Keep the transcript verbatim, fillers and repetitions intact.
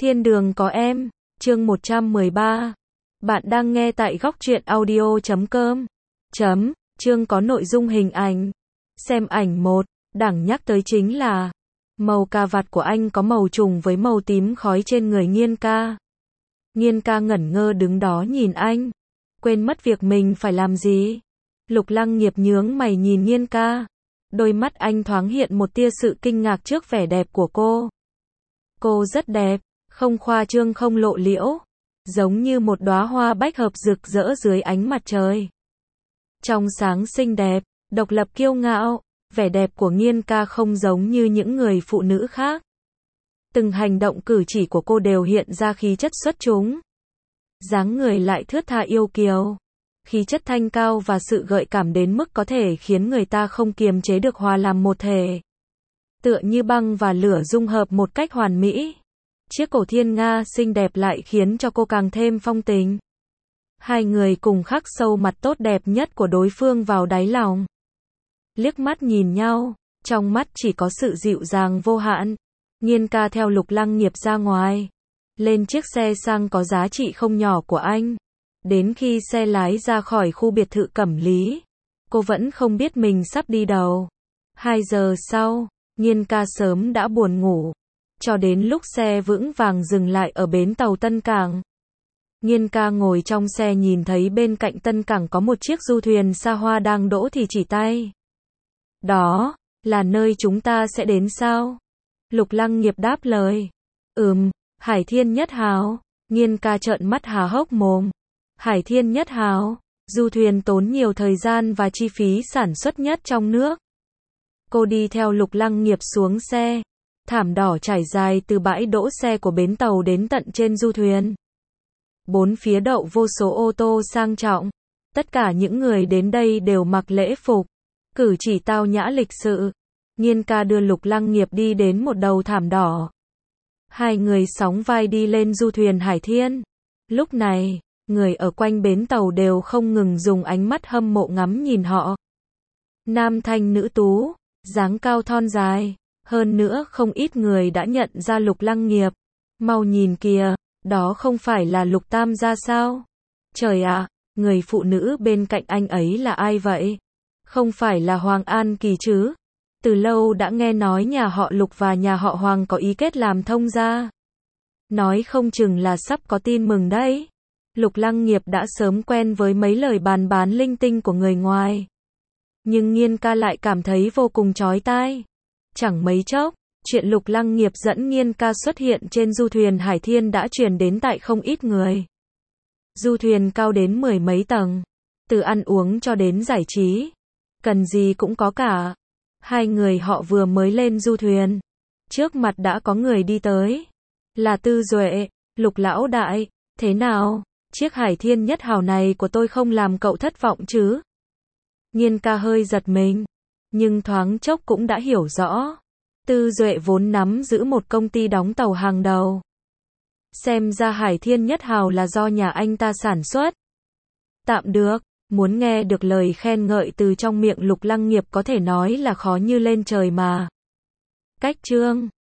Thiên đường có em, chương một trăm mười ba. Bạn đang nghe tại góc truyện audio chấm com. Chấm, chương có nội dung hình ảnh. Xem ảnh một, đẳng nhắc tới chính là màu cà vạt của anh có màu trùng với màu tím khói trên người Nghiên ca. Nghiên ca ngẩn ngơ đứng đó nhìn anh, quên mất việc mình phải làm gì. Lục Lăng Nghiệp nhướng mày nhìn Nghiên ca. Đôi mắt anh thoáng hiện một tia sự kinh ngạc trước vẻ đẹp của cô. Cô rất đẹp, không khoa trương không lộ liễu, giống như một đóa hoa bách hợp rực rỡ dưới ánh mặt trời. Trong sáng xinh đẹp, độc lập kiêu ngạo, vẻ đẹp của Nghiên ca không giống như những người phụ nữ khác. Từng hành động cử chỉ của cô đều hiện ra khí chất xuất chúng. Dáng người lại thướt tha yêu kiều, khí chất thanh cao và sự gợi cảm đến mức có thể khiến người ta không kiềm chế được hòa làm một thể. Tựa như băng và lửa dung hợp một cách hoàn mỹ. Chiếc cổ thiên nga xinh đẹp lại khiến cho cô càng thêm phong tình. Hai người cùng khắc sâu mặt tốt đẹp nhất của đối phương vào đáy lòng. Liếc mắt nhìn nhau, trong mắt chỉ có sự dịu dàng vô hạn. Nghiên ca theo Lục Lăng Nghiệp ra ngoài, lên chiếc xe sang có giá trị không nhỏ của anh. Đến khi xe lái ra khỏi khu biệt thự Cẩm Lý, cô vẫn không biết mình sắp đi đâu. Hai giờ sau, Nghiên ca sớm đã buồn ngủ, cho đến lúc xe vững vàng dừng lại ở bến tàu Tân Cảng. Nghiên ca ngồi trong xe nhìn thấy bên cạnh Tân Cảng có một chiếc du thuyền xa hoa đang đỗ thì chỉ tay. Đó, là nơi chúng ta sẽ đến sao? Lục Lăng Nghiệp đáp lời. Ừm, Hải Thiên Nhất Hào. Nghiên ca trợn mắt há hốc mồm. Hải Thiên Nhất Hào, du thuyền tốn nhiều thời gian và chi phí sản xuất nhất trong nước. Cô đi theo Lục Lăng Nghiệp xuống xe. Thảm đỏ trải dài từ bãi đỗ xe của bến tàu đến tận trên du thuyền. Bốn phía đậu vô số ô tô sang trọng. Tất cả những người đến đây đều mặc lễ phục, cử chỉ tao nhã lịch sự. Nghiên ca đưa Lục Lăng Nghiệp đi đến một đầu thảm đỏ. Hai người sóng vai đi lên du thuyền Hải Thiên. Lúc này, người ở quanh bến tàu đều không ngừng dùng ánh mắt hâm mộ ngắm nhìn họ. Nam thanh nữ tú, dáng cao thon dài. Hơn nữa không ít người đã nhận ra Lục Lăng Nghiệp. Mau nhìn kìa, đó không phải là Lục Tam gia sao? Trời ạ, người phụ nữ bên cạnh anh ấy là ai vậy? Không phải là Hoàng An Kỳ chứ? Từ lâu đã nghe nói nhà họ Lục và nhà họ Hoàng có ý kết làm thông gia. Nói không chừng là sắp có tin mừng đấy. Lục Lăng Nghiệp đã sớm quen với mấy lời bàn bán linh tinh của người ngoài. Nhưng Nghiên ca lại cảm thấy vô cùng chói tai. Chẳng mấy chốc, chuyện Lục Lăng Nghiệp dẫn Nghiên ca xuất hiện trên du thuyền Hải Thiên đã truyền đến tại không ít người. Du thuyền cao đến mười mấy tầng, từ ăn uống cho đến giải trí, cần gì cũng có cả. Hai người họ vừa mới lên du thuyền, trước mặt đã có người đi tới. Là Tư Duệ. Lục lão đại, thế nào? Chiếc Hải Thiên Nhất Hào này của tôi không làm cậu thất vọng chứ? Nghiên ca hơi giật mình, nhưng thoáng chốc cũng đã hiểu rõ. Tư Duệ vốn nắm giữ một công ty đóng tàu hàng đầu. Xem ra Hải Thiên Nhất Hào là do nhà anh ta sản xuất. Tạm được, muốn nghe được lời khen ngợi từ trong miệng Lục Lăng Nghiệp có thể nói là khó như lên trời mà. Cách chương